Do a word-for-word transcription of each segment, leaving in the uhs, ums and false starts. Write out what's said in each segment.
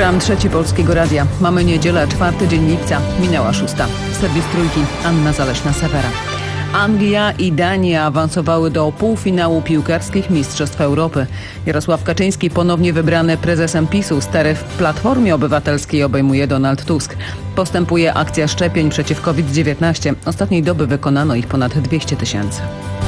Program Trzeci Polskiego Radia. Mamy niedzielę, czwarty dzień lipca. Minęła szósta. Serwis Trójki. Anna Zaleśna-Sewera. Anglia i Dania awansowały do półfinału piłkarskich Mistrzostw Europy. Jarosław Kaczyński ponownie wybrany prezesem PiSu. Stery w Platformie Obywatelskiej obejmuje Donald Tusk. Postępuje akcja szczepień przeciw COVID dziewiętnaście. Ostatniej doby wykonano ich ponad dwieście tysięcy.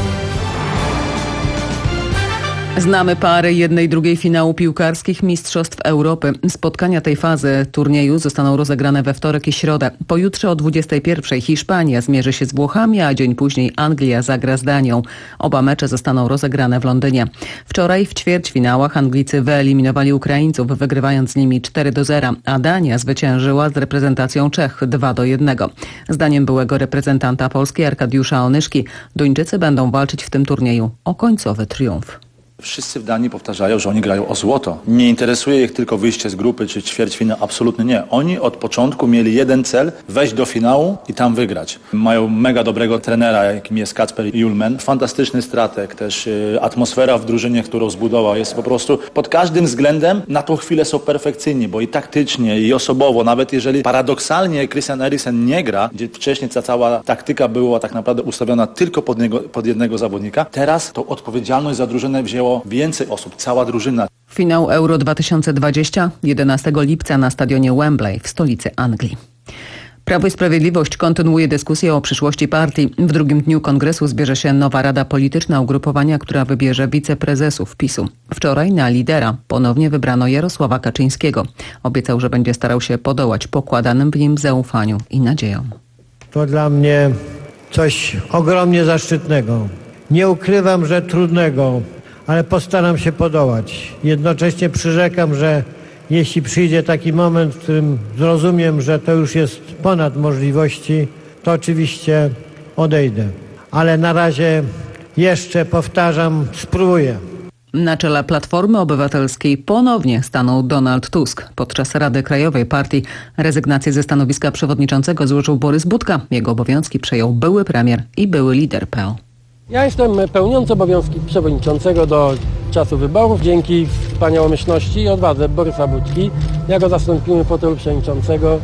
Znamy pary jednej drugiej finału piłkarskich Mistrzostw Europy. Spotkania tej fazy turnieju zostaną rozegrane we wtorek i środę. Pojutrze o dwudziestej pierwszej Hiszpania zmierzy się z Włochami, a dzień później Anglia zagra z Danią. Oba mecze zostaną rozegrane w Londynie. Wczoraj w ćwierćfinałach Anglicy wyeliminowali Ukraińców, wygrywając z nimi cztery do zera, a Dania zwyciężyła z reprezentacją Czech dwa do jednego. Zdaniem byłego reprezentanta Polski Arkadiusza Onyszki, Duńczycy będą walczyć w tym turnieju o końcowy triumf. Wszyscy w Danii powtarzają, że oni grają o złoto. Nie interesuje ich tylko wyjście z grupy czy ćwierćfinał, absolutnie nie. Oni od początku mieli jeden cel, wejść do finału i tam wygrać. Mają mega dobrego trenera, jakim jest Kacper Julmen. Fantastyczny strateg, też y, atmosfera w drużynie, którą zbudował, jest po prostu pod każdym względem na tą chwilę są perfekcyjni, bo i taktycznie, i osobowo, nawet jeżeli paradoksalnie Christian Eriksen nie gra, gdzie wcześniej ta cała taktyka była tak naprawdę ustawiona tylko pod, niego, pod jednego zawodnika, teraz tą odpowiedzialność za drużynę wzięło więcej osób, cała drużyna. Finał Euro dwa tysiące dwadzieścia jedenastego lipca na stadionie Wembley w stolicy Anglii. Prawo i Sprawiedliwość kontynuuje dyskusję o przyszłości partii. W drugim dniu kongresu zbierze się nowa rada polityczna ugrupowania, która wybierze wiceprezesów PiSu. Wczoraj na lidera ponownie wybrano Jarosława Kaczyńskiego. Obiecał, że będzie starał się podołać pokładanym w nim zaufaniu i nadziejom. To dla mnie coś ogromnie zaszczytnego. Nie ukrywam, że trudnego, ale postaram się podołać. Jednocześnie przyrzekam, że jeśli przyjdzie taki moment, w którym zrozumiem, że to już jest ponad możliwości, to oczywiście odejdę. Ale na razie jeszcze, powtarzam, spróbuję. Na czele Platformy Obywatelskiej ponownie stanął Donald Tusk. Podczas Rady Krajowej Partii rezygnację ze stanowiska przewodniczącego złożył Borys Budka. Jego obowiązki przejął były premier i były lider P O. Ja jestem pełniący obowiązki przewodniczącego do czasu wyborów. Dzięki wspaniałomyślności i odwadze Borysa Budki. Ja go zastąpiłem w fotelu przewodniczącego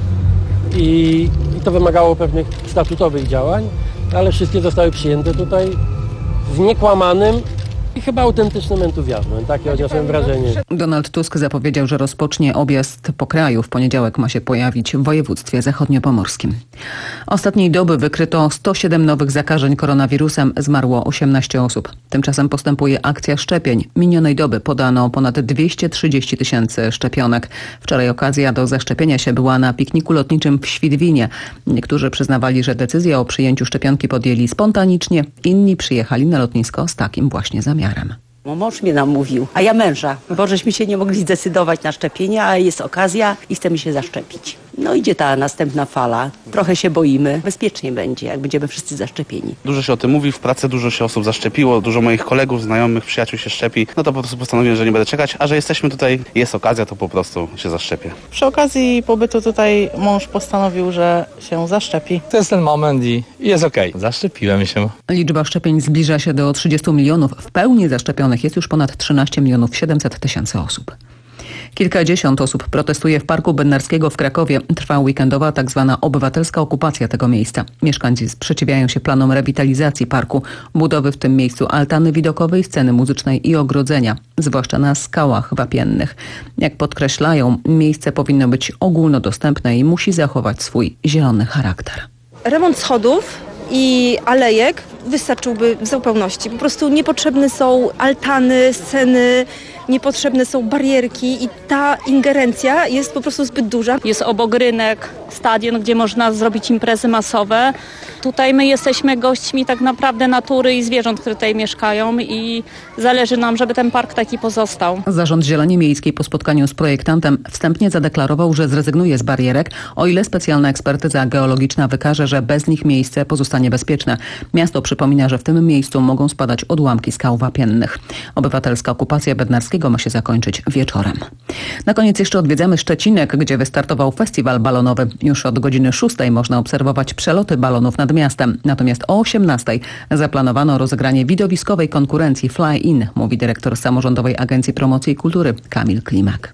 i, i to wymagało pewnych statutowych działań, ale wszystkie zostały przyjęte tutaj z niekłamanym i chyba autentycznym entuzjazmem. Takie odniosłem wrażenie. Donald Tusk zapowiedział, że rozpocznie objazd po kraju. W poniedziałek ma się pojawić w województwie zachodniopomorskim. Ostatniej doby wykryto sto siedem nowych zakażeń koronawirusem. Zmarło osiemnaście osób. Tymczasem postępuje akcja szczepień. Minionej doby podano ponad dwieście trzydzieści tysięcy szczepionek. Wczoraj okazja do zaszczepienia się była na pikniku lotniczym w Świdwinie. Niektórzy przyznawali, że decyzję o przyjęciu szczepionki podjęli spontanicznie. Inni przyjechali na lotnisko z takim właśnie zamiarem. Mąż mnie namówił, a ja męża, bo żeśmy się nie mogli zdecydować na szczepienie, a jest okazja i chcemy się zaszczepić. No idzie ta następna fala. Trochę się boimy. Bezpiecznie będzie, jak będziemy wszyscy zaszczepieni. Dużo się o tym mówi, w pracy dużo się osób zaszczepiło, dużo moich kolegów, znajomych, przyjaciół się szczepi. No to po prostu postanowiłem, że nie będę czekać, a że jesteśmy tutaj, jest okazja, to po prostu się zaszczepię. Przy okazji pobytu tutaj mąż postanowił, że się zaszczepi. To jest ten moment i jest okej. Okay. Zaszczepiłem się. Liczba szczepień zbliża się do trzydziestu milionów. W pełni zaszczepionych jest już ponad trzynaście milionów siedemset tysięcy osób. Kilkadziesiąt osób protestuje w Parku Bednarskiego w Krakowie. Trwa weekendowa tak zwana obywatelska okupacja tego miejsca. Mieszkańcy sprzeciwiają się planom rewitalizacji parku, budowy w tym miejscu altany widokowej, sceny muzycznej i ogrodzenia, zwłaszcza na skałach wapiennych. Jak podkreślają, miejsce powinno być ogólnodostępne i musi zachować swój zielony charakter. Remont schodów i alejek wystarczyłby w zupełności. Po prostu niepotrzebne są altany, sceny, niepotrzebne są barierki i ta ingerencja jest po prostu zbyt duża. Jest obok rynek, stadion, gdzie można zrobić imprezy masowe. Tutaj my jesteśmy gośćmi tak naprawdę natury i zwierząt, które tutaj mieszkają i zależy nam, żeby ten park taki pozostał. Zarząd Zieleni Miejskiej po spotkaniu z projektantem wstępnie zadeklarował, że zrezygnuje z barierek, o ile specjalna ekspertyza geologiczna wykaże, że bez nich miejsce pozostanie bezpieczne. Miasto przypomina, że w tym miejscu mogą spadać odłamki skał wapiennych. Obywatelska okupacja Bednarskiego ma się zakończyć wieczorem. Na koniec jeszcze odwiedzamy Szczecinek, gdzie wystartował festiwal balonowy. Już od godziny szóstej można obserwować przeloty balonów nad miastem. Natomiast o osiemnastej zaplanowano rozegranie widowiskowej konkurencji Fly In, mówi dyrektor Samorządowej Agencji Promocji i Kultury Kamil Klimak.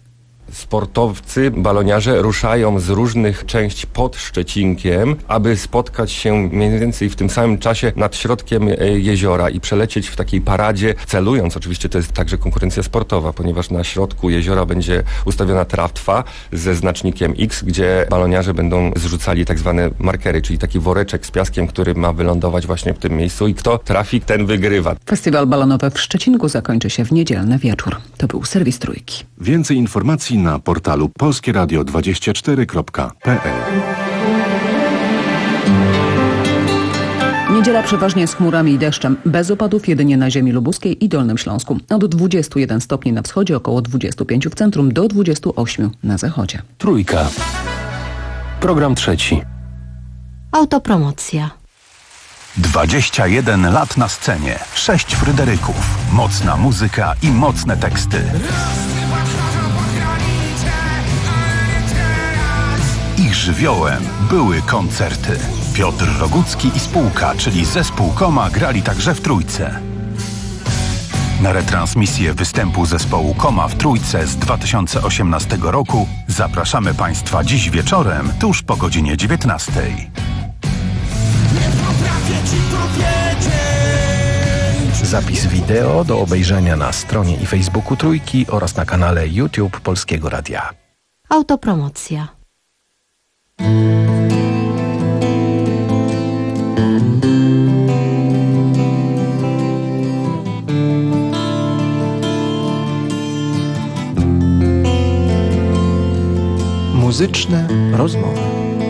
sportowcy, baloniarze ruszają z różnych części pod Szczecinkiem, aby spotkać się mniej więcej w tym samym czasie nad środkiem jeziora i przelecieć w takiej paradzie, celując, oczywiście to jest także konkurencja sportowa, ponieważ na środku jeziora będzie ustawiona tratwa ze znacznikiem X, gdzie baloniarze będą zrzucali tak zwane markery, czyli taki woreczek z piaskiem, który ma wylądować właśnie w tym miejscu i kto trafi, ten wygrywa. Festiwal balonowy w Szczecinku zakończy się w niedzielny wieczór. To był serwis Trójki. Więcej informacji na portalu polskie radio dwadzieścia cztery kropka p l. Niedziela przeważnie z chmurami i deszczem. Bez opadów jedynie na ziemi lubuskiej i Dolnym Śląsku. Od dwudziestu jeden stopni na wschodzie, około dwudziestu pięciu w centrum, do dwudziestu ośmiu na zachodzie. Trójka. Program trzeci. Autopromocja. dwadzieścia jeden lat na scenie, sześć Fryderyków, mocna muzyka i mocne teksty. Ich żywiołem były koncerty. Piotr Rogucki i spółka, czyli zespół Koma, grali także w Trójce. Na retransmisję występu zespołu Koma w Trójce z dwa tysiące osiemnastego roku zapraszamy Państwa dziś wieczorem, tuż po godzinie dziewiętnastej. Zapis wideo do obejrzenia na stronie i Facebooku Trójki oraz na kanale YouTube Polskiego Radia. Autopromocja. Muzyczne rozmowy.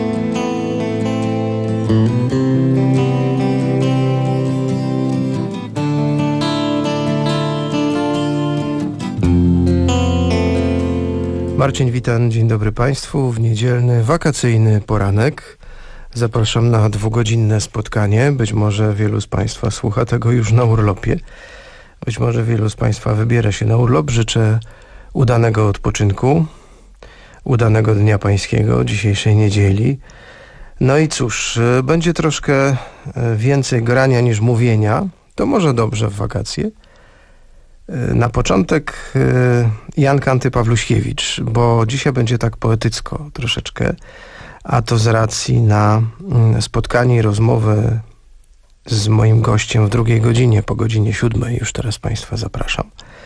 Marcin Witan, dzień dobry Państwu. W niedzielny, wakacyjny poranek zapraszam na dwugodzinne spotkanie. Być może wielu z Państwa słucha tego już na urlopie. Być może wielu z Państwa wybiera się na urlop. Życzę udanego odpoczynku, udanego Dnia Pańskiego, dzisiejszej niedzieli. No i cóż, będzie troszkę więcej grania niż mówienia. To może dobrze w wakacje. Na początek Janka Antypawluśkiewicz, bo dzisiaj będzie tak poetycko troszeczkę, a to z racji na spotkanie i rozmowę z moim gościem w drugiej godzinie, po godzinie siódmej, już teraz Państwa zapraszam.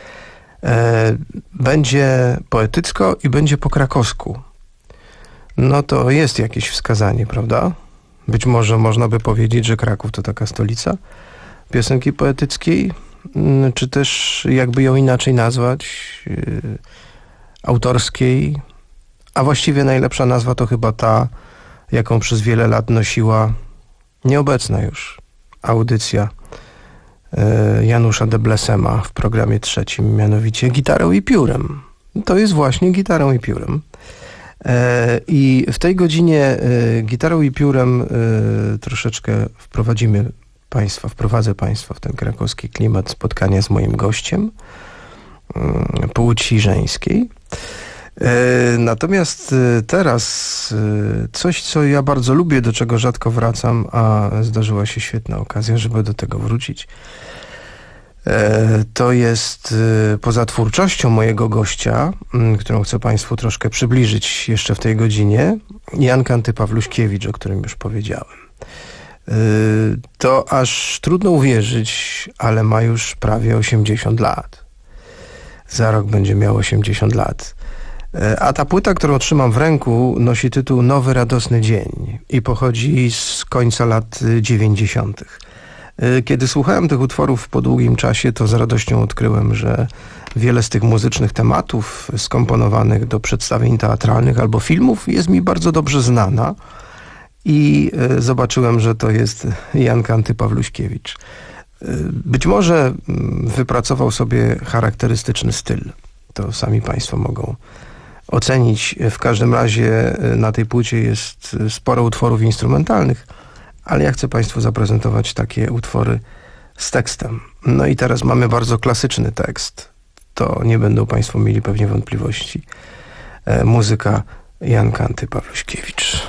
Będzie poetycko i będzie po krakowsku. No to jest jakieś wskazanie, prawda? Być może można by powiedzieć, że Kraków to taka stolica piosenki poetyckiej, czy też jakby ją inaczej nazwać, yy, autorskiej, a właściwie najlepsza nazwa to chyba ta, jaką przez wiele lat nosiła nieobecna już audycja yy, Janusza de Blessema w programie trzecim, mianowicie Gitarą i piórem. To jest właśnie Gitarą i piórem. Yy, I w tej godzinie yy, Gitarą i piórem yy, troszeczkę wprowadzimy Państwa, wprowadzę Państwa w ten krakowski klimat spotkania z moim gościem yy, płci żeńskiej. Yy, natomiast yy, teraz yy, coś, co ja bardzo lubię, do czego rzadko wracam, a zdarzyła się świetna okazja, żeby do tego wrócić. Yy, to jest yy, poza twórczością mojego gościa, yy, którą chcę Państwu troszkę przybliżyć jeszcze w tej godzinie, Janka Antypawluśkiewicz, o którym już powiedziałem. To aż trudno uwierzyć, ale ma już prawie osiemdziesiąt lat. Za rok będzie miał osiemdziesiąt lat. A ta płyta, którą trzymam w ręku, nosi tytuł Nowy Radosny Dzień i pochodzi z końca lat dziewięćdziesiątych. Kiedy słuchałem tych utworów po długim czasie, to z radością odkryłem, że wiele z tych muzycznych tematów skomponowanych do przedstawień teatralnych albo filmów jest mi bardzo dobrze znana. I zobaczyłem, że to jest Janka Antypawluśkiewicz. Być może wypracował sobie charakterystyczny styl. To sami Państwo mogą ocenić. W każdym razie na tej płycie jest sporo utworów instrumentalnych, ale ja chcę Państwu zaprezentować takie utwory z tekstem. No i teraz mamy bardzo klasyczny tekst. To nie będą Państwo mieli pewnie wątpliwości. Muzyka Janka Antypawluśkiewicz.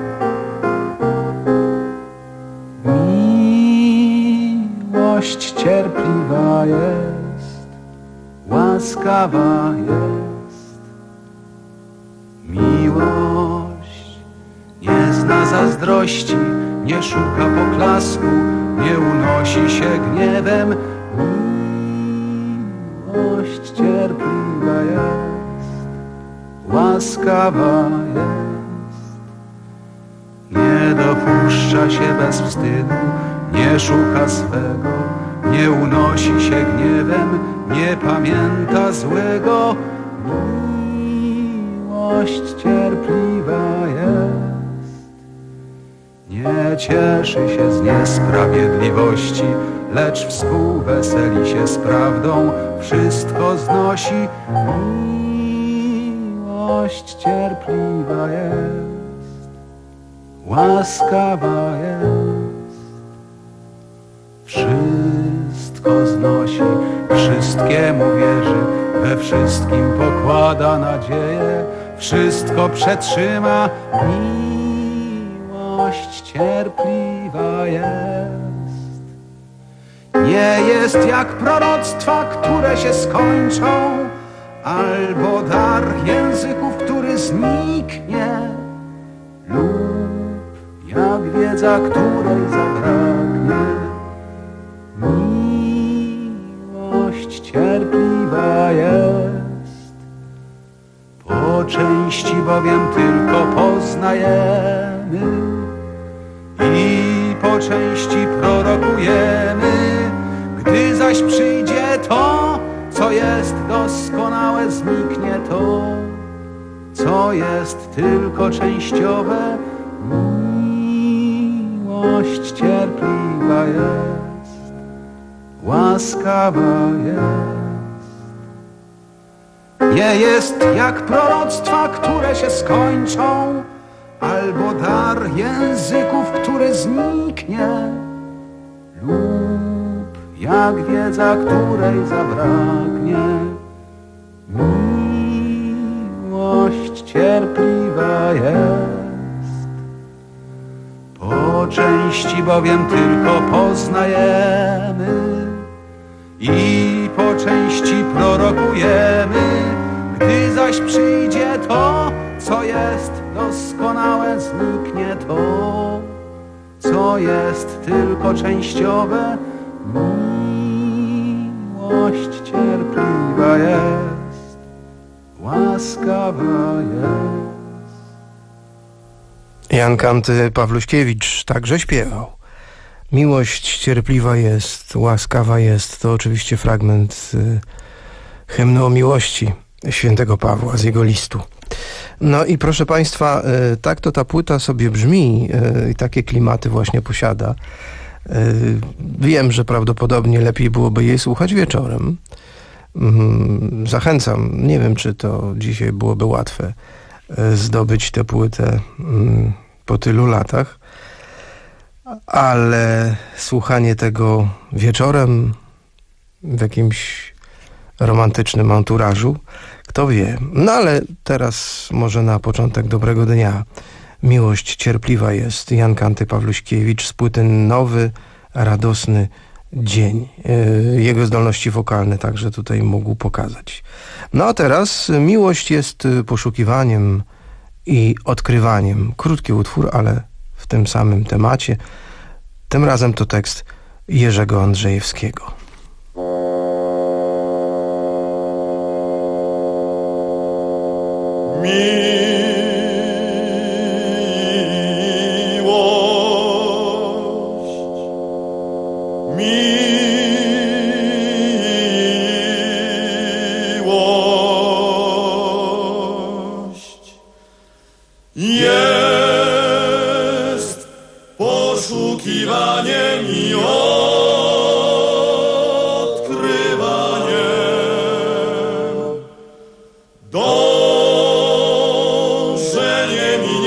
Miłość cierpliwa jest, łaskawa jest, miłość nie zna zazdrości, nie szuka poklasku, nie unosi się gniewem. Miłość cierpliwa jest, łaskawa jest, nie dopuszcza się bez wstydu, nie szuka swego, nie unosi się gniewem, nie pamięta złego. Miłość cierpliwa jest, nie cieszy się z niesprawiedliwości, lecz współweseli się z prawdą, wszystko znosi. Miłość cierpliwa jest, łaskawa jest, wszystko znosi, wszystkiemu wierzy, we wszystkim pokłada nadzieję, wszystko przetrzyma. Miłość cierpliwa jest, nie jest jak proroctwa, które się skończą, albo dar języków, który zniknie, lub jak wiedza, której zabraknie. Miłość cierpliwa jest, po części bowiem tylko poznajemy i po części prorokujemy. Gdy zaś przyjdzie to, co jest doskonałe, zniknie to, co jest tylko częściowe. Miłość cierpliwa jest, łaskawa jest, nie jest jak proroctwa, które się skończą, albo dar języków, który zniknie, lub jak wiedza, której zabraknie. Miłość cierpliwa jest, po części bowiem tylko poznajemy i po części prorokujemy. Gdy zaś przyjdzie to, co jest doskonałe, zniknie to, co jest tylko częściowe. Miłość cierpliwa jest, łaskawa jest. Jan Kanty Pawluśkiewicz także śpiewał. Miłość cierpliwa jest, łaskawa jest. To oczywiście fragment y, hymnu o miłości świętego Pawła z jego listu. No i proszę Państwa, y, tak to ta płyta sobie brzmi i y, takie klimaty właśnie posiada. Y, wiem, że prawdopodobnie lepiej byłoby jej słuchać wieczorem. Y, zachęcam, nie wiem, czy to dzisiaj byłoby łatwe y, zdobyć tę płytę y, po tylu latach, ale słuchanie tego wieczorem w jakimś romantycznym anturażu, kto wie. No ale teraz może na początek dobrego dnia. Miłość cierpliwa jest. Jan Kanty Pawluśkiewicz z płyty Nowy, radosny dzień. Jego zdolności wokalne także tutaj mógł pokazać. No a teraz miłość jest poszukiwaniem i odkrywaniem. Krótki utwór, ale w tym samym temacie. Tym razem to tekst Jerzego Andrzejewskiego. Miłość jest poszukiwaniem i odkrywaniem, dążeniem i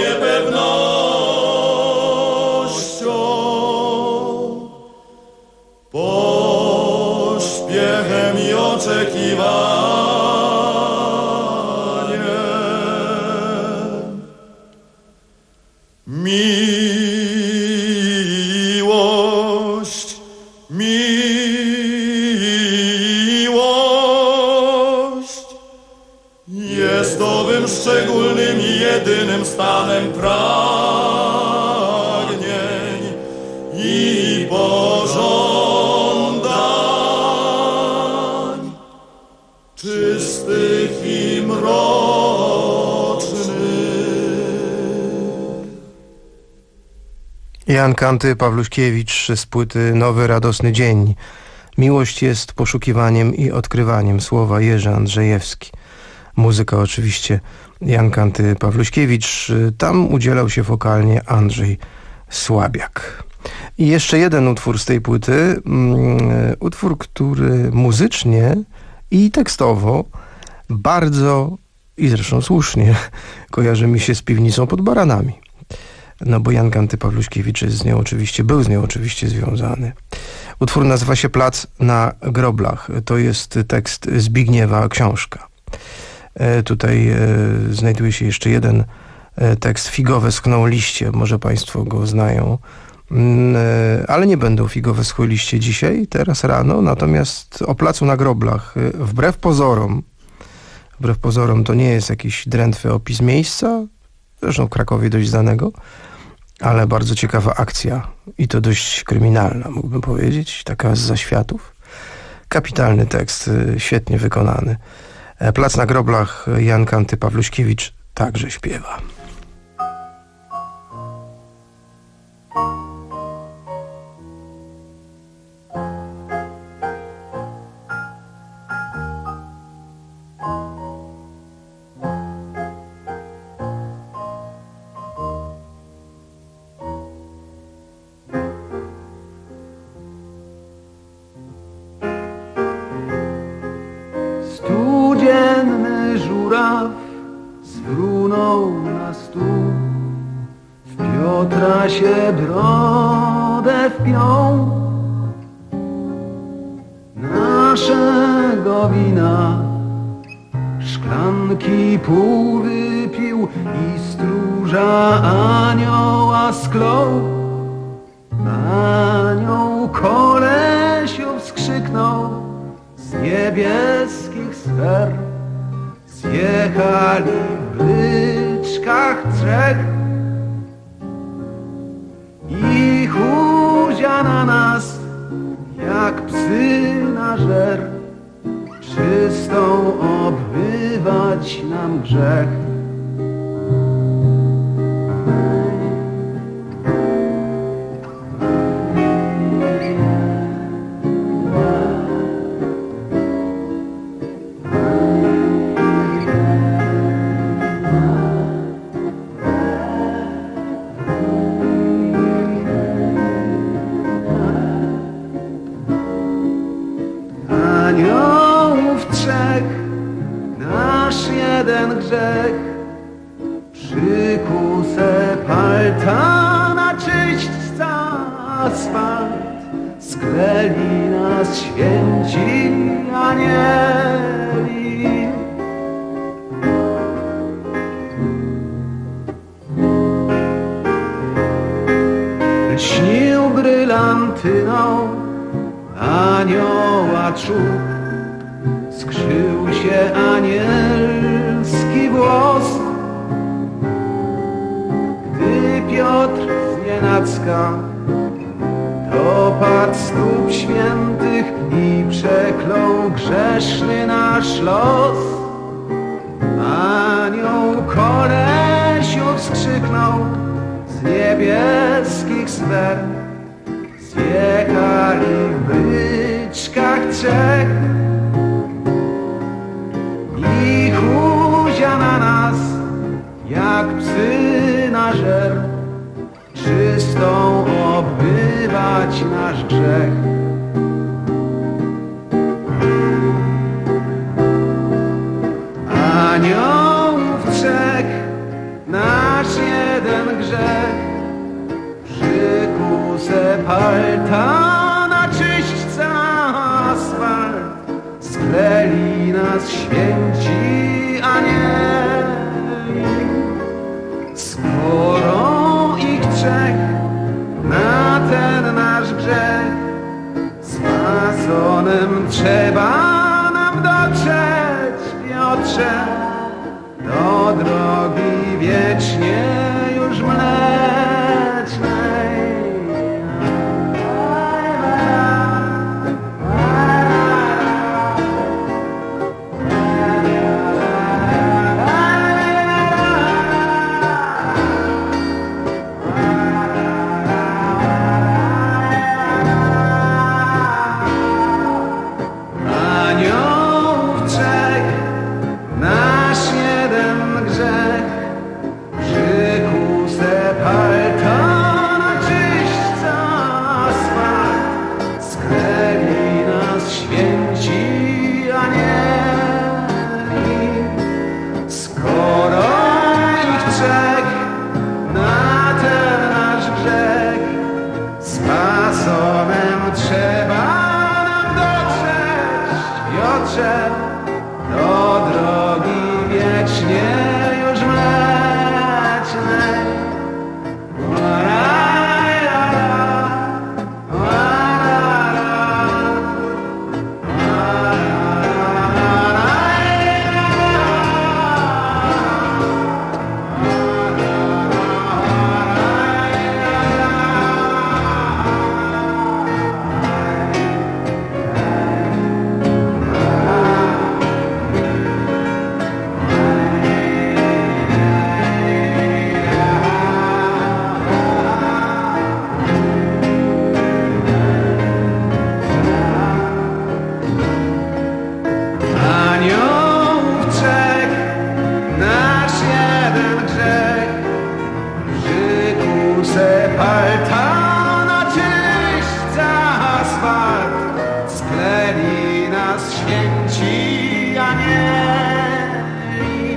niepewnością, pośpiechem i oczekiwaniem. Miłość, miłość jest owym szczególnym jedynym stanem pragnień i pożądań, czystych i mrocznych. Jan Kanty Pawluśkiewicz z płyty Nowy Radosny Dzień. Miłość jest poszukiwaniem i odkrywaniem. Słowa Jerzy Andrzejewski. Muzyka oczywiście Jan Kanty Pawluśkiewicz. Tam udzielał się wokalnie Andrzej Słabiak. I jeszcze jeden utwór z tej płyty. Utwór, który muzycznie i tekstowo bardzo, i zresztą słusznie, kojarzy mi się z Piwnicą pod Baranami. No bo Jan Kanty Pawluśkiewicz jest z nią oczywiście, był z nią oczywiście związany. Utwór nazywa się Plac na groblach. To jest tekst Zbigniewa Książka. E, tutaj e, znajduje się jeszcze jeden e, tekst. Figowe schną liście. Może państwo go znają. E, ale nie będą figowe schły liście dzisiaj, teraz rano. Natomiast o Placu na groblach, e, wbrew pozorom, wbrew pozorom to nie jest jakiś drętwy opis miejsca, zresztą w Krakowie dość znanego, ale bardzo ciekawa akcja i to dość kryminalna, mógłbym powiedzieć, taka z zaświatów. Kapitalny tekst, świetnie wykonany. Plac na groblach, Jan Kanty Pawluśkiewicz także śpiewa. Studzienny żuraw sfrunął na stół, w Piotra się brodę wpiął. Naszego wina szklanki pół wypił i stróża anioła sklął. Anioł kolesiu wskrzyknął z niebieskich sfer. Zjechali w bryczkach trzech i chuzia na nas jak psy na żer. Czystą obmywać nam grzech. Aniołów trzech, nasz jeden grzech, przykusę palta na czyść asfalt, skleli nas święci anieli. Lśnił brylantyną anioła czub, skrzył się anielski włos. Gdy Piotr znienacka dopadł stóp świętych i przeklął grzeszny nasz los, anioł kolesiu wskrzyknął z niebieskich sfer. Zjechali w bryczkach trzech i chuzia na nas jak psy na żer. Czystą obmywać nasz grzech. Aniołów trzech, nasz jeden grzech, przykusę palta na czyśćca asfalt, skleli nas święci anieli. Skoro ich trzech na ten nasz grzech, spasonem trzeba nam dotrzeć, Piotrze, do drogi Sepaltana czyśćca asfalt, skleli nas święci anieli.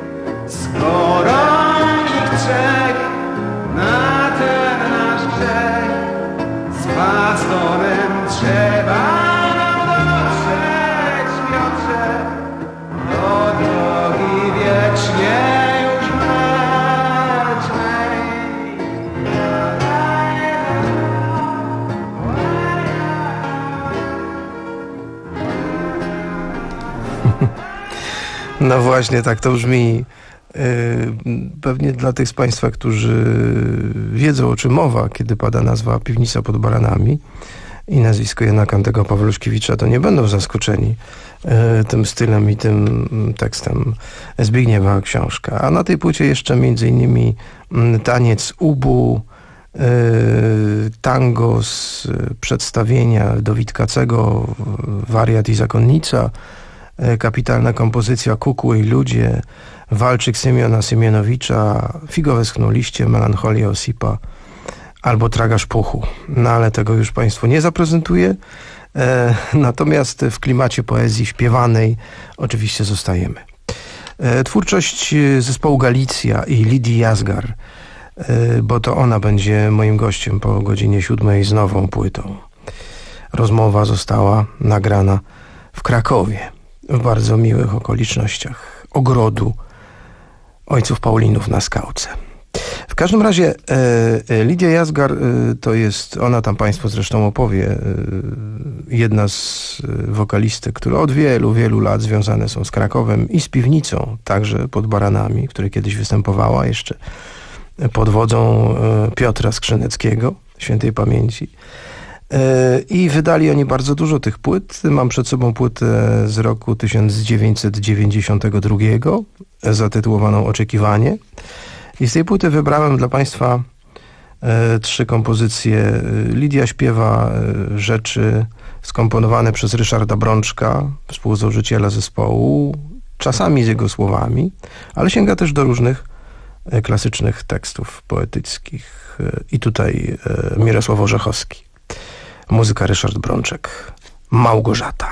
Skoro ich trzech na ten nasz grzech, z pastorem trzeba nam dotrzeć, Piotrze, do drogi wiecznie już mlecznej. No właśnie, tak to brzmi. Pewnie dla tych z Państwa, którzy wiedzą, o czym mowa, kiedy pada nazwa Piwnica pod Baranami i nazwisko Jana Kantego Pawluszkiewicza, to nie będą zaskoczeni tym stylem i tym tekstem Zbigniewa Książka. A na tej płycie jeszcze między innymi Taniec Ubu, tango z przedstawienia do Witkacego, Wariat i Zakonnica, kapitalna kompozycja Kukły i ludzie, Walczyk Symiona Symianowicza, Figowe schną liście, Melancholia Osipa albo Tragarz puchu. No ale tego już Państwu nie zaprezentuję. E, natomiast w klimacie poezji śpiewanej oczywiście zostajemy. E, twórczość zespołu Galicja i Lidii Jazgar, e, bo to ona będzie moim gościem po godzinie siódmej z nową płytą. Rozmowa została nagrana w Krakowie, w bardzo miłych okolicznościach ogrodu ojców Paulinów na Skałce. W każdym razie e, Lidia Jazgar e, to jest, ona tam Państwu zresztą opowie, e, jedna z wokalistek, które od wielu, wielu lat związane są z Krakowem i z Piwnicą, także pod Baranami, które kiedyś występowała jeszcze pod wodzą e, Piotra Skrzyneckiego, świętej pamięci. I wydali oni bardzo dużo tych płyt. Mam przed sobą płytę z roku tysiąc dziewięćset dziewięćdziesiątego drugiego zatytułowaną Oczekiwanie. I z tej płyty wybrałem dla Państwa e, trzy kompozycje. Lidia śpiewa e, rzeczy skomponowane przez Ryszarda Brączka, współzałożyciela zespołu, czasami z jego słowami, ale sięga też do różnych e, klasycznych tekstów poetyckich. E, I tutaj e, Mirosław Orzechowski. Muzyka Ryszard Brączek. Małgorzata.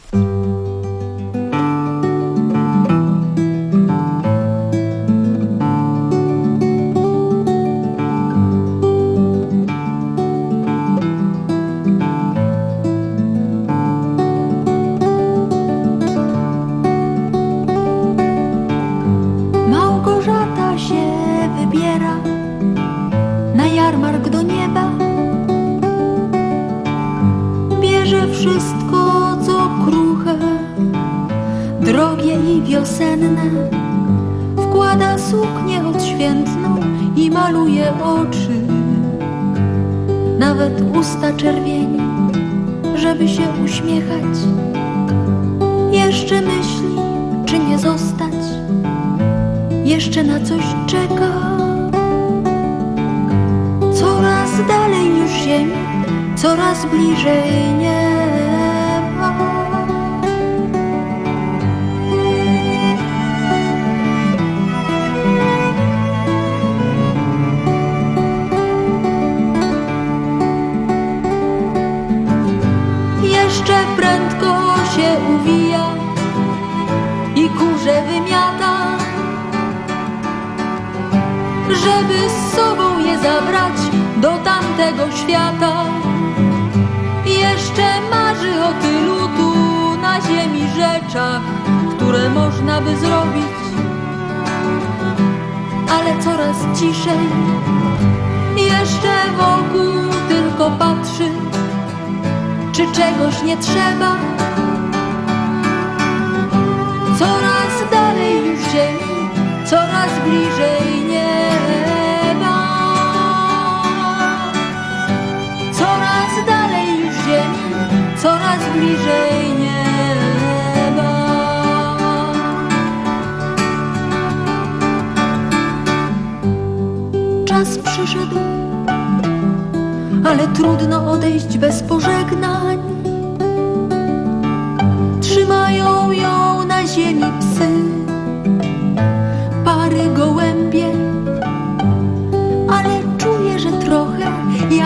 Małgorzata się wybiera na jarmark do nieba. Bierze wszystko, co kruche, drogie i wiosenne. Wkłada suknię odświętną i maluje oczy. Nawet usta czerwieni, żeby się uśmiechać. Jeszcze myśli, czy nie zostać. Jeszcze na coś czeka. Coraz dalej już ziemi, coraz bliżej nieba. Jeszcze prędko się uwija i kurze wymiata, żeby z sobą je zabrać do tamtego świata. Jeszcze marzy o tylu tu na ziemi rzeczach, które można by zrobić, ale coraz ciszej. Jeszcze wokół tylko patrzy, czy czegoś nie trzeba. Coraz dalej już ziemi, coraz bliżej nieba. Coraz dalej już ziemi, coraz bliżej nieba. Czas przyszedł, ale trudno odejść bez pożegnań. Trzymają ją na ziemi psy, pary gołębie, ale czuję, że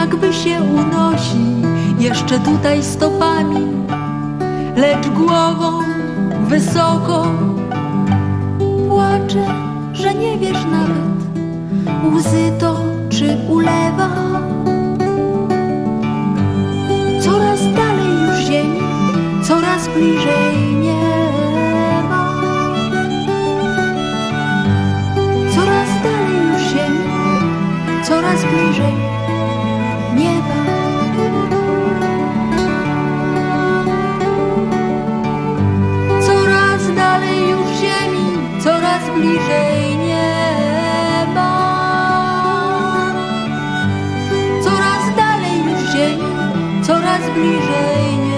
jakby się unosi jeszcze tutaj stopami, lecz głową wysoko płacze, że nie wiesz nawet, łzy to czy ulewa. Coraz dalej już ziemi, coraz bliżej nieba. Coraz dalej już ziemi, coraz bliżej nieba. Coraz dalej już ziemi, coraz bliżej nieba. Coraz dalej już ziemi, coraz bliżej nieba.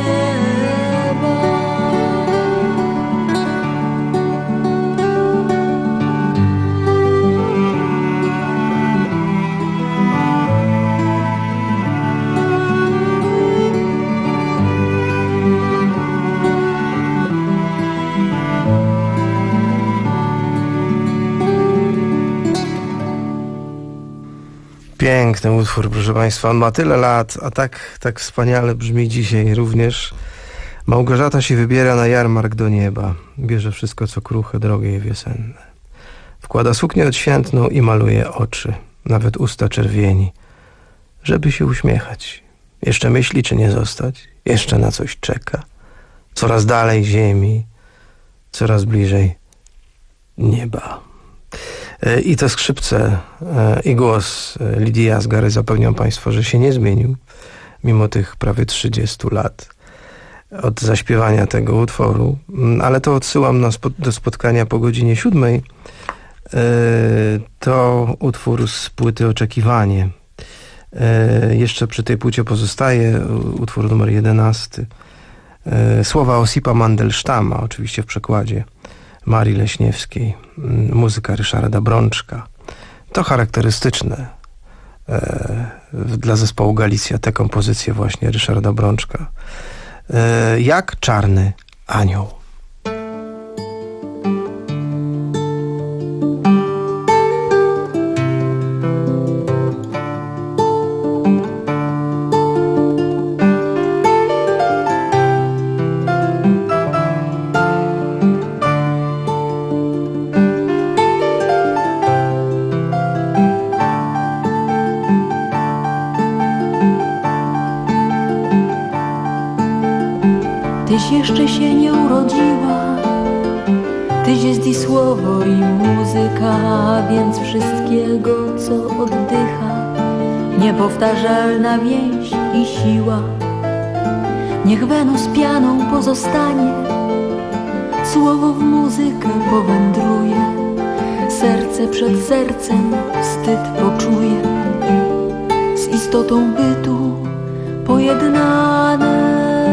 Piękny utwór, proszę Państwa. On ma tyle lat, a tak, tak wspaniale brzmi dzisiaj również. Małgorzata się wybiera na jarmark do nieba. Bierze wszystko, co kruche, drogie i wiosenne. Wkłada suknię odświętną i maluje oczy, nawet usta czerwieni, żeby się uśmiechać. Jeszcze myśli, czy nie zostać. Jeszcze na coś czeka. Coraz dalej ziemi, coraz bliżej nieba. I te skrzypce i głos Lidii Asgary zapewniam Państwa, że się nie zmienił mimo tych prawie trzydziestu lat od zaśpiewania tego utworu, ale to odsyłam na spo- do spotkania po godzinie siódmej. To utwór z płyty Oczekiwanie. Jeszcze przy tej płycie pozostaje utwór numer jedenasty. Słowa Osipa Mandelsztama, oczywiście w przekładzie Marii Leśniewskiej, muzyka Ryszarda Brączka. To charakterystyczne e, dla zespołu Galicja, te kompozycje właśnie Ryszarda Brączka. E, jak czarny anioł. Tyś jeszcze się nie urodziła, Tyś jest i słowo i muzyka, więc wszystkiego, co oddycha, niepowtarzalna więź i siła. Niech Wenus pianą pozostanie, słowo w muzykę powędruje, serce przed sercem wstyd poczuje, z istotą bytu pojednane.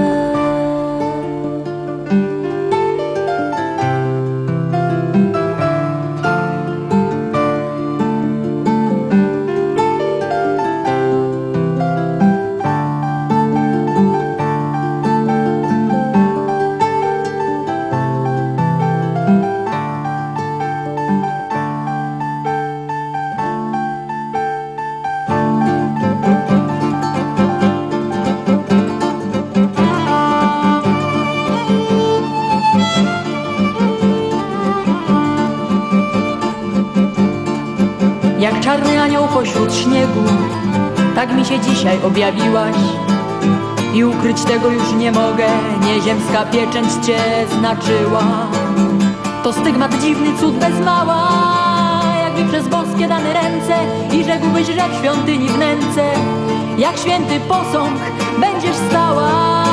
Jak czarny anioł pośród śniegu, tak mi się dzisiaj objawiłaś. I ukryć tego już nie mogę, nieziemska pieczęć cię znaczyła. To stygmat dziwny, cud bez mała, jakby przez boskie dane ręce. I rzekłbyś, że w świątyni wnęce, jak święty posąg będziesz stała.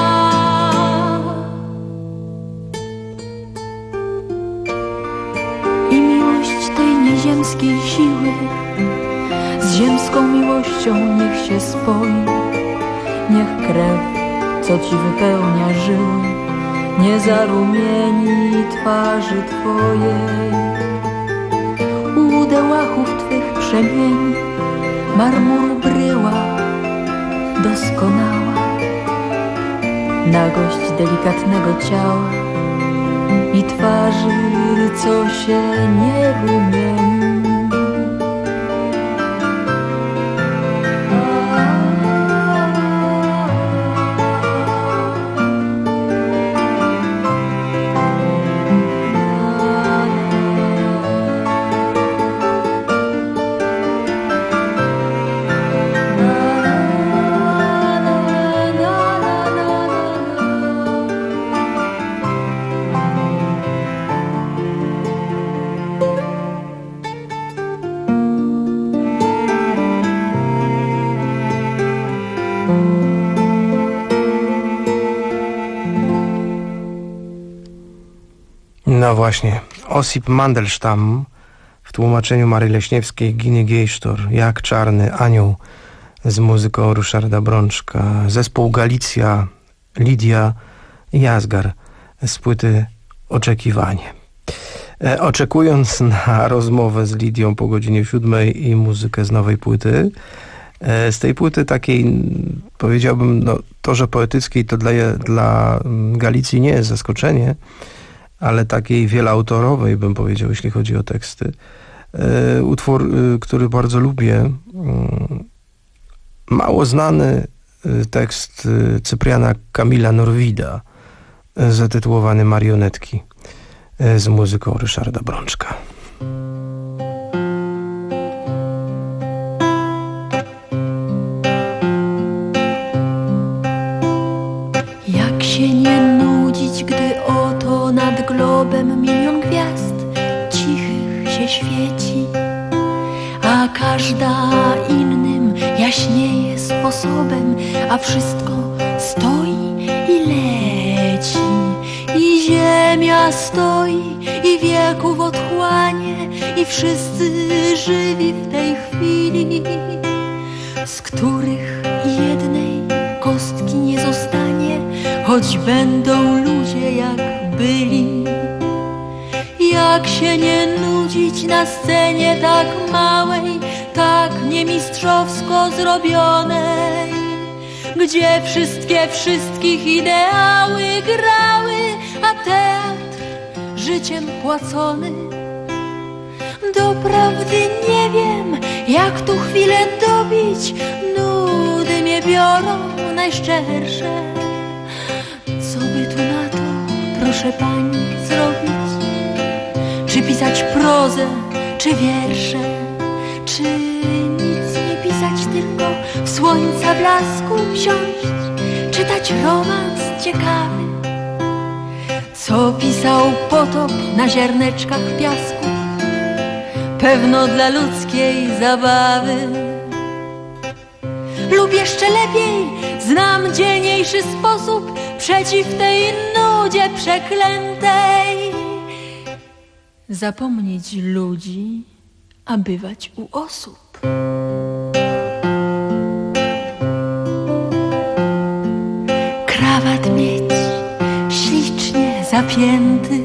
I miłość tej nieziemskiej siły z ziemską miłością niech się spoi. Niech krew, co ci wypełnia żyły, nie zarumieni twarzy twojej. U dełachów twych przemieni marmuru bryła doskonała, nagość delikatnego ciała i twarzy, co się nie rumieni. No właśnie, Osip Mandelstam w tłumaczeniu Mary Leśniewskiej, Giny Gejsztor, Jak czarny anioł z muzyką Ryszarda Brączka, zespół Galicja, Lidia Jazgar z płyty Oczekiwanie. E, oczekując na rozmowę z Lidią po godzinie siódmej i muzykę z nowej płyty, e, z tej płyty takiej, powiedziałbym, no, to, że poetyckiej to dla, dla Galicji nie jest zaskoczenie, ale takiej wieloautorowej, bym powiedział, jeśli chodzi o teksty. E, utwór, e, który bardzo lubię, e, mało znany e, tekst e, Cypriana Kamila Norwida, e, zatytułowany Marionetki, e, z muzyką Ryszarda Brączka. Jak się nie nudzić, gdy oto nad globem milion gwiazd cichych się świeci, a każda innym jaśnieje sposobem, a wszystko stoi i leci. I ziemia stoi, i wieków otchłanie, i wszyscy żywi w tej chwili, z których jednej kostki nie zostanie, choć będą ludzie jak byli. Jak się nie nudzić na scenie tak małej, tak niemistrzowsko zrobionej, gdzie wszystkie wszystkich ideały grały, a teatr życiem płacony. Doprawdy nie wiem, jak tu chwilę dobić, nudy mnie biorą najszczersze. Co by tu na to, proszę pani, zrobić? Czy pisać prozę, czy wiersze? Czy nic nie pisać, tylko w słońca blasku wsiąść, czytać romans ciekawy? Co pisał potop na ziarneczkach piasku, pewno dla ludzkiej zabawy. Lub jeszcze lepiej, znam dzielniejszy sposób przeciw tej nudzie przeklętej. Zapomnieć ludzi, a bywać u osób. Krawat mieć ślicznie zapięty.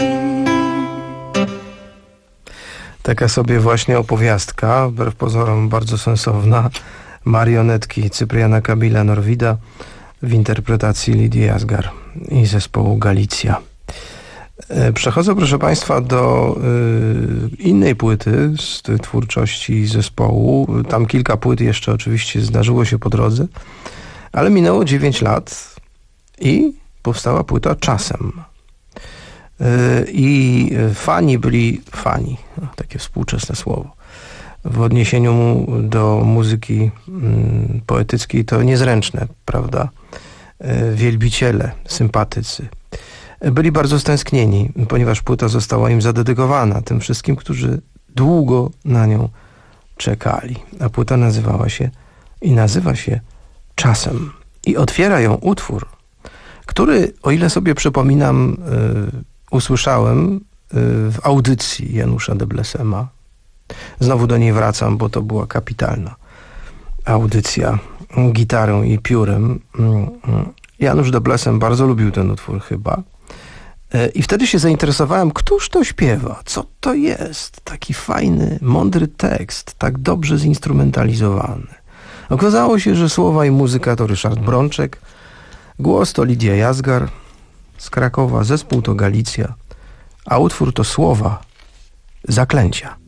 Taka sobie właśnie opowiastka, wbrew pozorom bardzo sensowna, Marionetki Cypriana Kamila Norwida w interpretacji Lidii Jazgar i zespołu Galicja. Przechodzę, proszę państwa, do y, innej płyty z tej twórczości zespołu. Tam kilka płyt jeszcze oczywiście zdarzyło się po drodze, ale minęło dziewięć lat i powstała płyta Czasem. Y, I fani byli, fani, no, takie współczesne słowo, w odniesieniu do muzyki y, poetyckiej to niezręczne, prawda? Y, wielbiciele, sympatycy byli bardzo stęsknieni, ponieważ płyta została im zadedykowana, tym wszystkim, którzy długo na nią czekali. A płyta nazywała się i nazywa się Czasem. I otwiera ją utwór, który, o ile sobie przypominam, y, usłyszałem y, w audycji Janusza de Blessema. Znowu do niej wracam, bo to była kapitalna audycja gitarą i piórem. Janusz de Blessem bardzo lubił ten utwór chyba. I wtedy się zainteresowałem, któż to śpiewa, co to jest, taki fajny, mądry tekst, tak dobrze zinstrumentalizowany. Okazało się, że słowa i muzyka to Ryszard Brączek, głos to Lidia Jazgar z Krakowa, zespół to Galicja, a utwór to słowa Zaklęcia.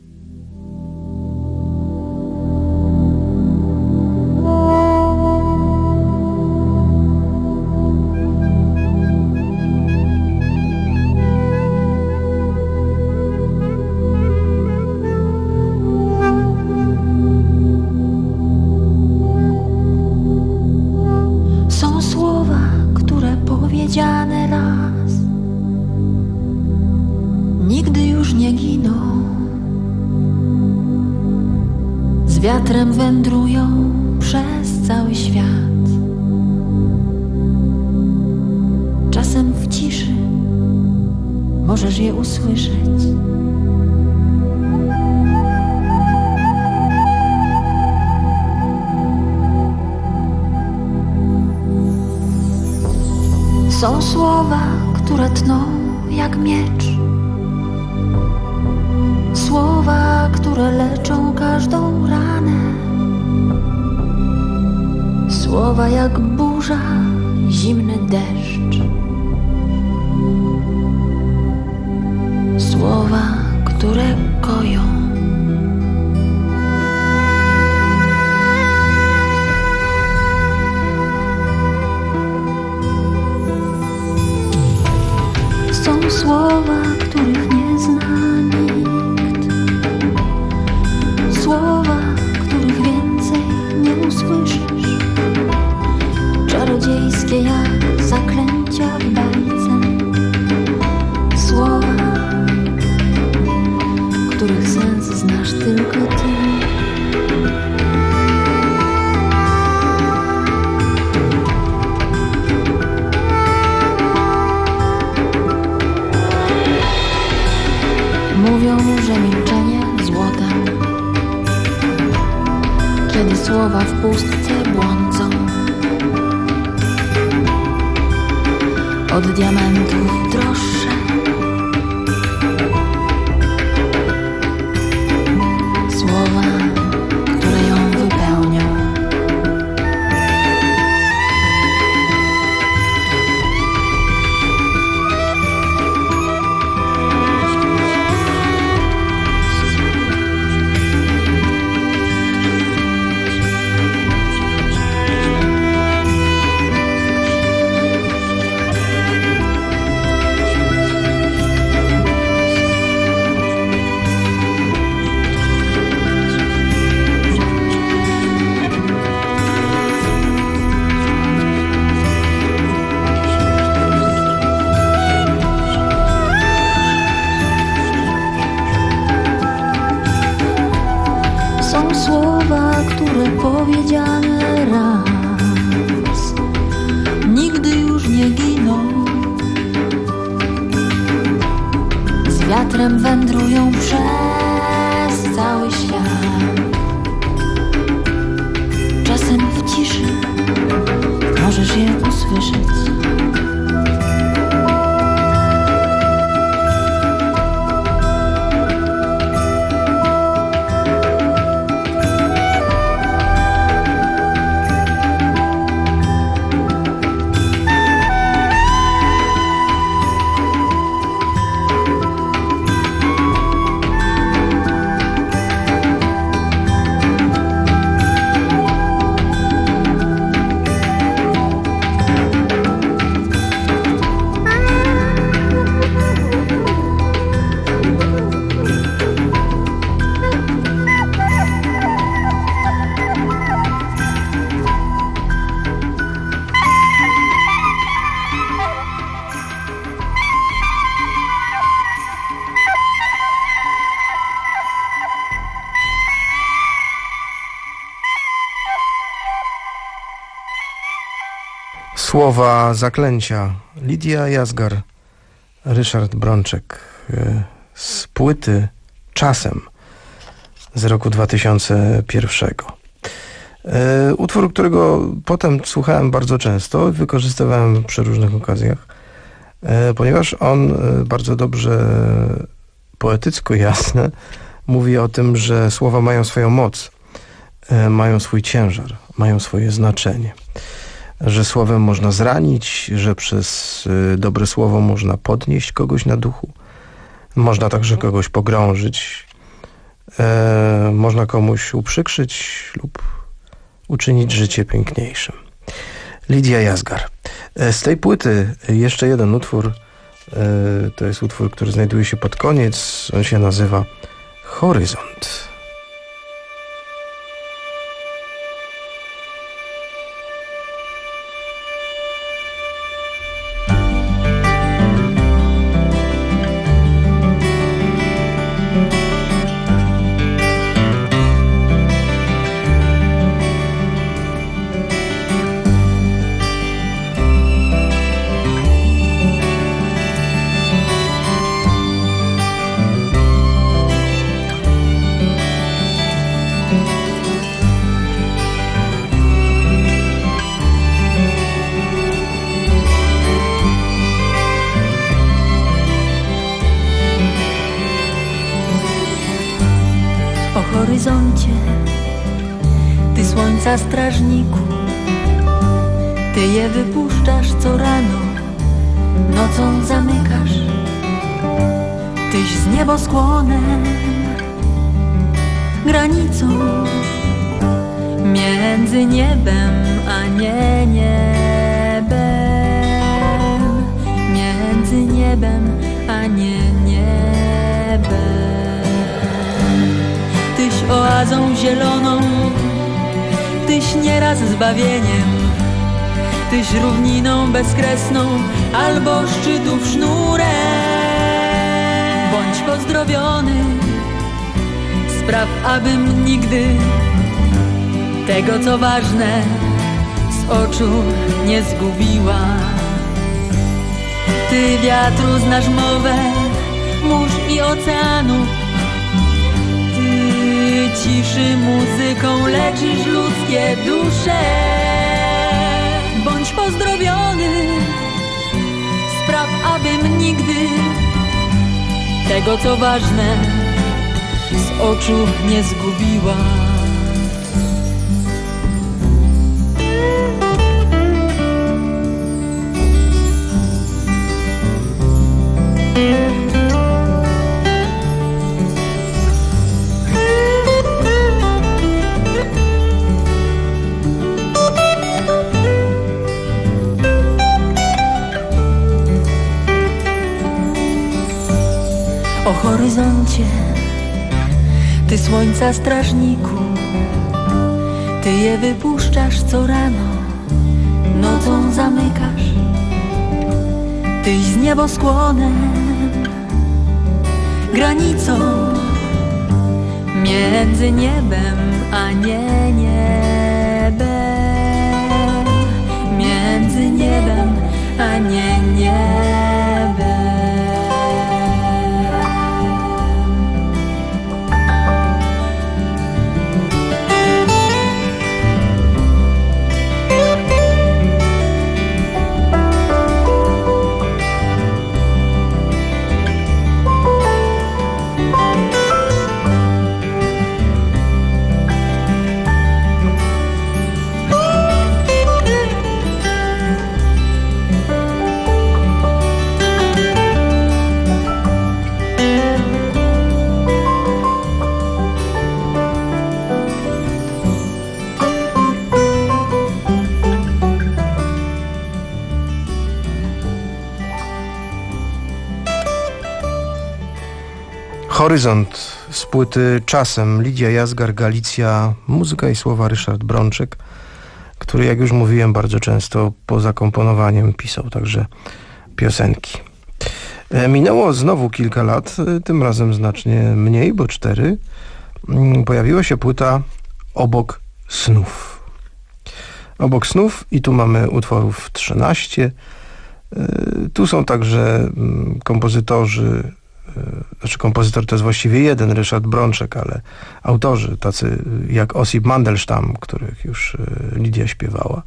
Wiatrem wędrują przez cały świat. Czasem w ciszy możesz je usłyszeć. Są słowa, które tną jak miecz. Słowa, które leczą każdą ranę. Słowa jak burza, zimny deszcz. Słowa, które koją. Są słowa, których nie zna nikt. Słowa, których więcej nie usłyszysz. Czarodziejskie jak zaklęcia w bajce. Słowa, których sens znasz tylko ty. Mówią, że milczenie złotem, kiedy słowa w pustce błądzą. Od diamentów droższe. Słowa, które ją wypełnią. Słowa, które powiedziane raz nigdy już nie giną. Z wiatrem wędrują przez cały świat. Czasem w ciszy możesz je usłyszeć. Słowa zaklęcia. Lidia Jazgar, Ryszard Brączek z płyty Czasem z roku dwa tysiące pierwszego. Utwór, którego potem słuchałem bardzo często, wykorzystywałem w przeróżnych okazjach, ponieważ on bardzo dobrze, poetycko jasne, mówi o tym, że słowa mają swoją moc, mają swój ciężar, mają swoje znaczenie. Że słowem można zranić, że przez dobre słowo można podnieść kogoś na duchu. Można także kogoś pogrążyć. E, można komuś uprzykrzyć lub uczynić życie piękniejszym. Lidia Jazgar. E, z tej płyty jeszcze jeden utwór. E, to jest utwór, który znajduje się pod koniec. On się nazywa Horyzont. horyzoncie, ty słońca strażniku, ty je wypuszczasz co rano, nocą zamykasz, tyś z nieboskłonem, granicą między niebem a nie niebem, między niebem a nie niebem. Tyś oazą zieloną, tyś nieraz zbawieniem, tyś równiną bezkresną albo szczytów sznurem. Bądź pozdrowiony, spraw, abym nigdy tego, co ważne, z oczu nie zgubiła. Ty wiatru znasz mowę, mórz i oceanu, ty ciszy muzyką leczysz ludzkie dusze. Bądź pozdrowiony, spraw, abym nigdy tego, co ważne, z oczu nie zgubiła. O horyzoncie, ty słońca strażniku, ty je wypuszczasz co rano, nocą zamykasz, tyś z nieboskłonem, granicą między niebem a nie niebem, między niebem a nie niebem. Horyzont z płyty Czasem, Lidia Jazgar, Galicja, muzyka i słowa Ryszard Brączek, który, jak już mówiłem, bardzo często poza komponowaniem pisał także piosenki. Minęło znowu kilka lat, tym razem znacznie mniej, bo cztery. Pojawiła się płyta Obok snów. Obok snów i tu mamy utworów trzynaście. Tu są także kompozytorzy, znaczy kompozytor to jest właściwie jeden, Ryszard Brączek, ale autorzy tacy jak Osip Mandelstam, których już Lidia śpiewała.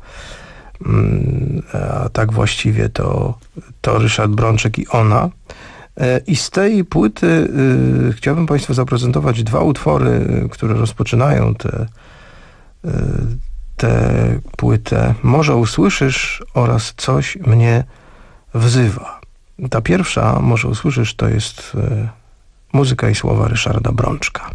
A tak właściwie to, to Ryszard Brączek i ona. I z tej płyty y, chciałbym Państwu zaprezentować dwa utwory, które rozpoczynają tę te, płytę. Może usłyszysz oraz Coś mnie wzywa. Ta pierwsza, Może usłyszysz, to jest y, muzyka i słowa Ryszarda Brączka.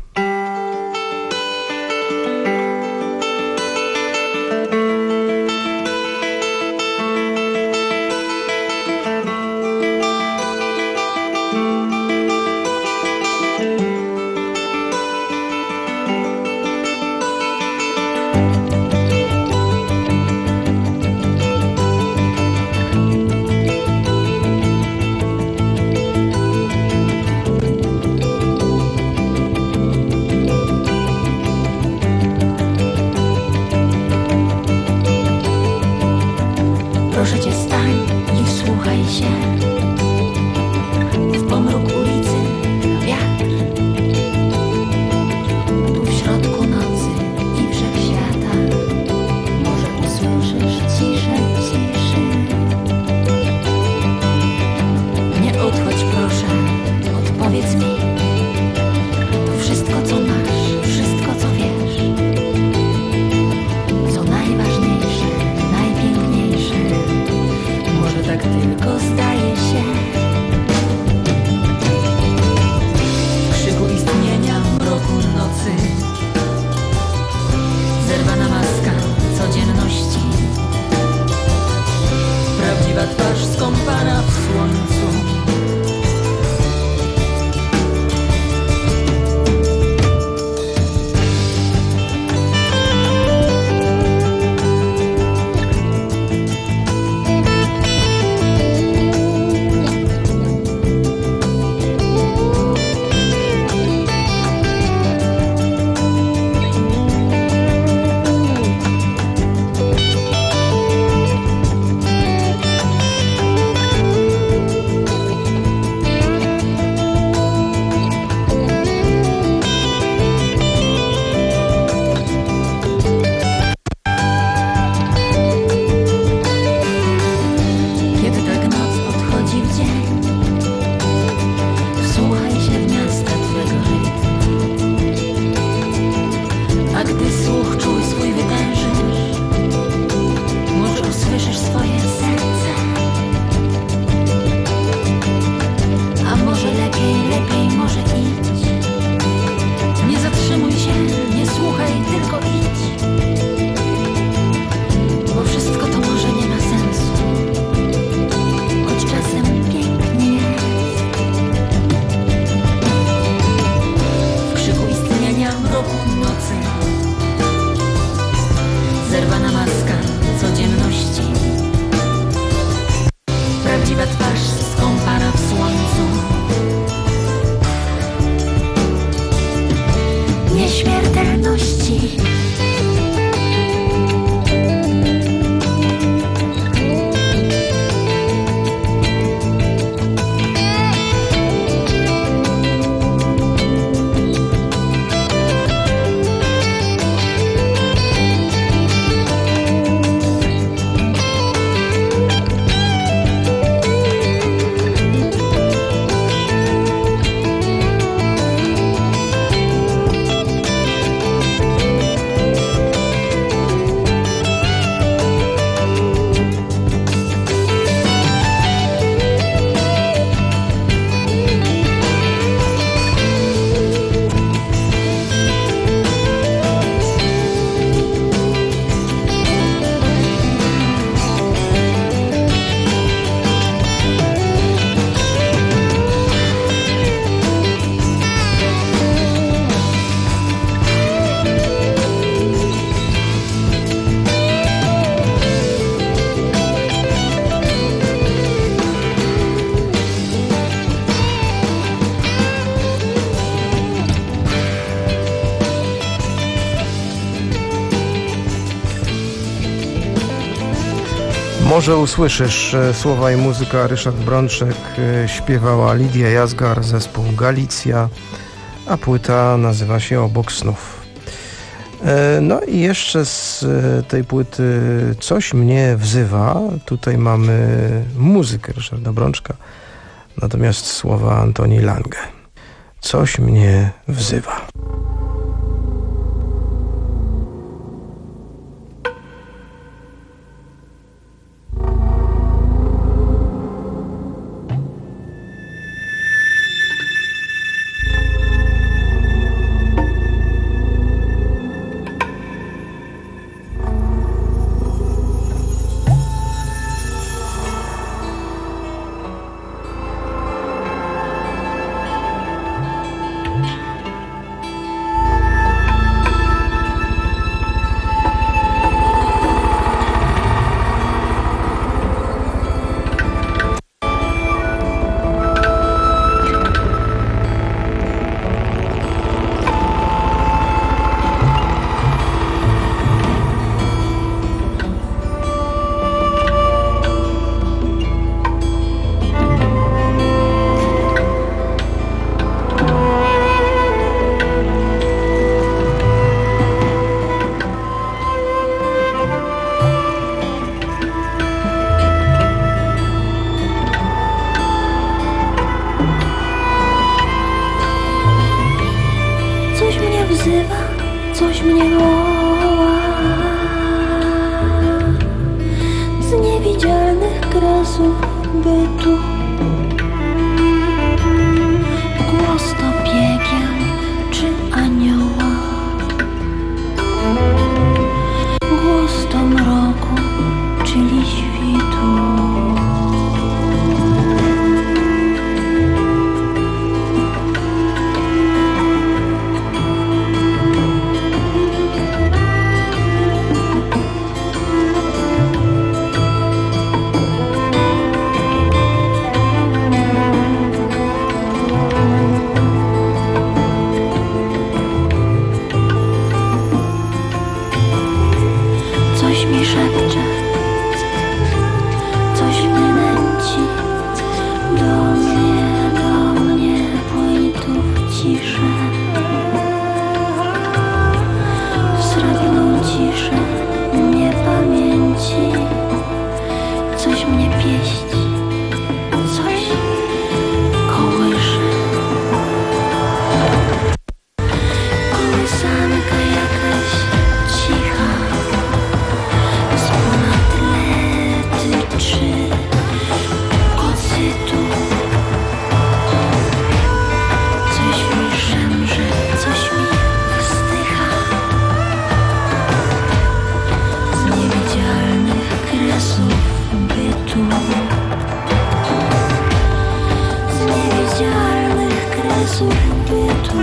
Zerwana maska codzienności, prawdziwa twarz skąpana w słońcu. Może usłyszysz słowa i muzyka. Ryszard Brączek, śpiewała Lidia Jazgar, zespół Galicja, a płyta nazywa się Obok snów. No i jeszcze z tej płyty Coś mnie wzywa. Tutaj mamy muzykę Ryszarda Brączka, natomiast słowa Antoni Lange. Coś mnie wzywa. Coś mnie woła z niewidzialnych kresów bytu. Głos to piekieł czy anioła. mi szepcze, coś mnie nęci. Do mnie, do mnie płyń tu w ciszę, w srebrną ciszę niepamięci. Coś mnie pieści, coś kołysze. Kołysanka jakaś cicha, z ponad lety czy kocytu. Coś mi szemrze, coś mi wzdycha. Z niewidzialnych kresów bytu, z niewidzialnych kresów bytu.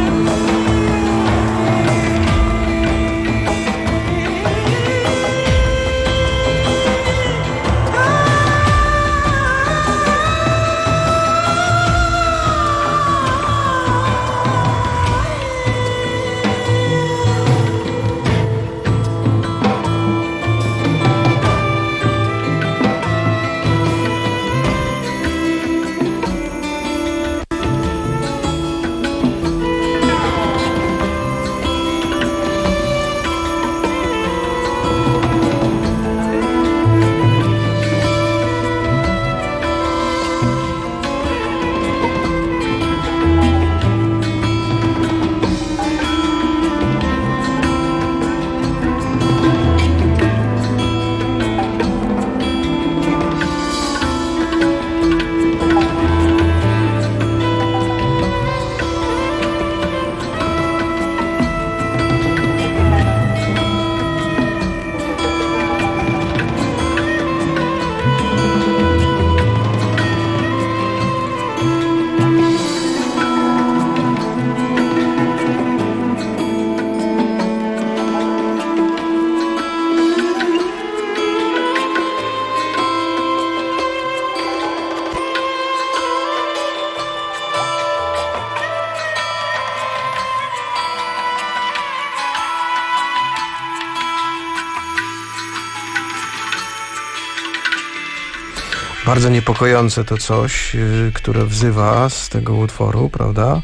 Bardzo niepokojące to coś, które wzywa z tego utworu, prawda?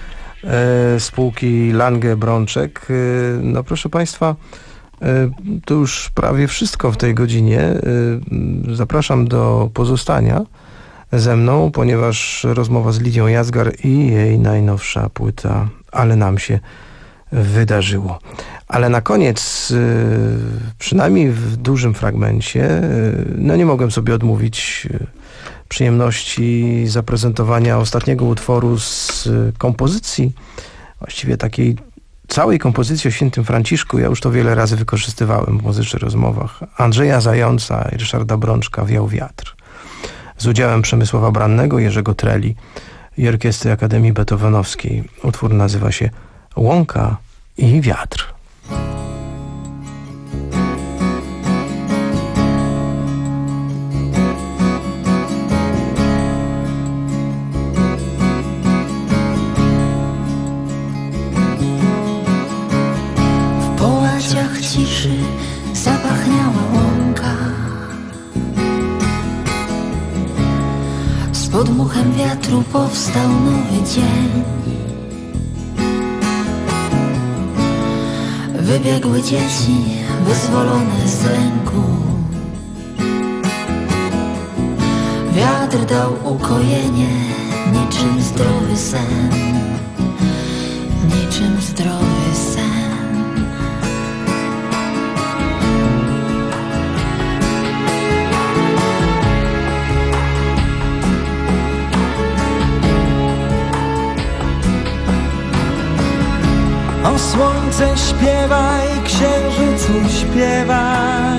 E, spółki Lange Brączek. E, no proszę Państwa, e, to już prawie wszystko w tej godzinie. E, zapraszam do pozostania ze mną, ponieważ rozmowa z Lidią Jazgar i jej najnowsza płyta Ale nam się wydarzyło. Ale na koniec, przynajmniej w dużym fragmencie, no nie mogłem sobie odmówić przyjemności zaprezentowania ostatniego utworu z kompozycji, właściwie takiej całej kompozycji o Świętym Franciszku. Ja już to wiele razy wykorzystywałem w Muzycznych Rozmowach. Andrzeja Zająca i Ryszarda Brączka, Wiał wiatr. Z udziałem Przemysława Brannego, Jerzego Treli i Orkiestry Akademii Beethovenowskiej. Utwór nazywa się Łąka i wiatr. W połaciach ciszy zapachniała łąka. Z podmuchem wiatru powstał nowy dzień. Wybiegły dzieci, wyzwolone z lęku. Wiatr dał ukojenie, niczym zdrowy sen, niczym zdrowy sen. O słońce śpiewaj, księżycu śpiewaj,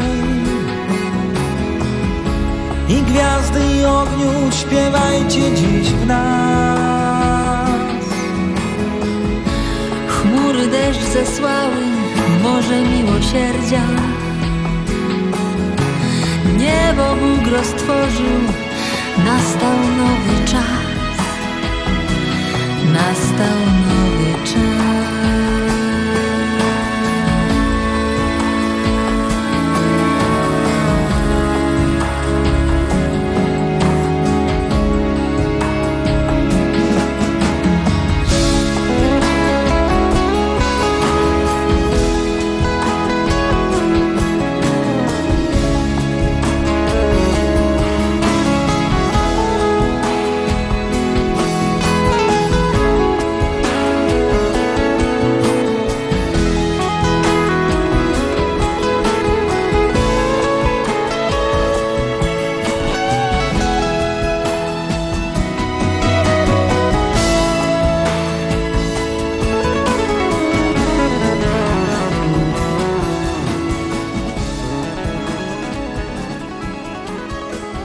i gwiazdy i ogniu śpiewajcie dziś w nas. Chmury deszcz zesłały, morze miłosierdzia. Niebo Bóg roztworzył, nastał nowy czas. Nastał nowy czas.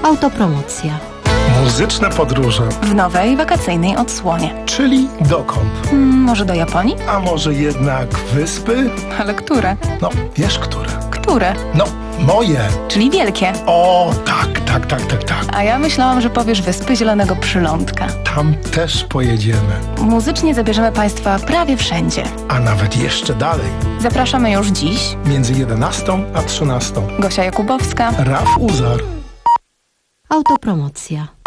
Autopromocja. Muzyczne podróże. W nowej, wakacyjnej odsłonie. Czyli dokąd? Hmm, może do Japonii? A może jednak wyspy? Ale które? No, wiesz które. Które? No, moje. Czyli wielkie. O, tak, tak, tak, tak, tak. A ja myślałam, że powiesz Wyspy Zielonego Przylądka. Tam też pojedziemy. Muzycznie zabierzemy Państwa prawie wszędzie. A nawet jeszcze dalej. Zapraszamy już dziś. Między jedenastą a trzynastą. Gosia Jakubowska. Raf Uzar. Autopromocja.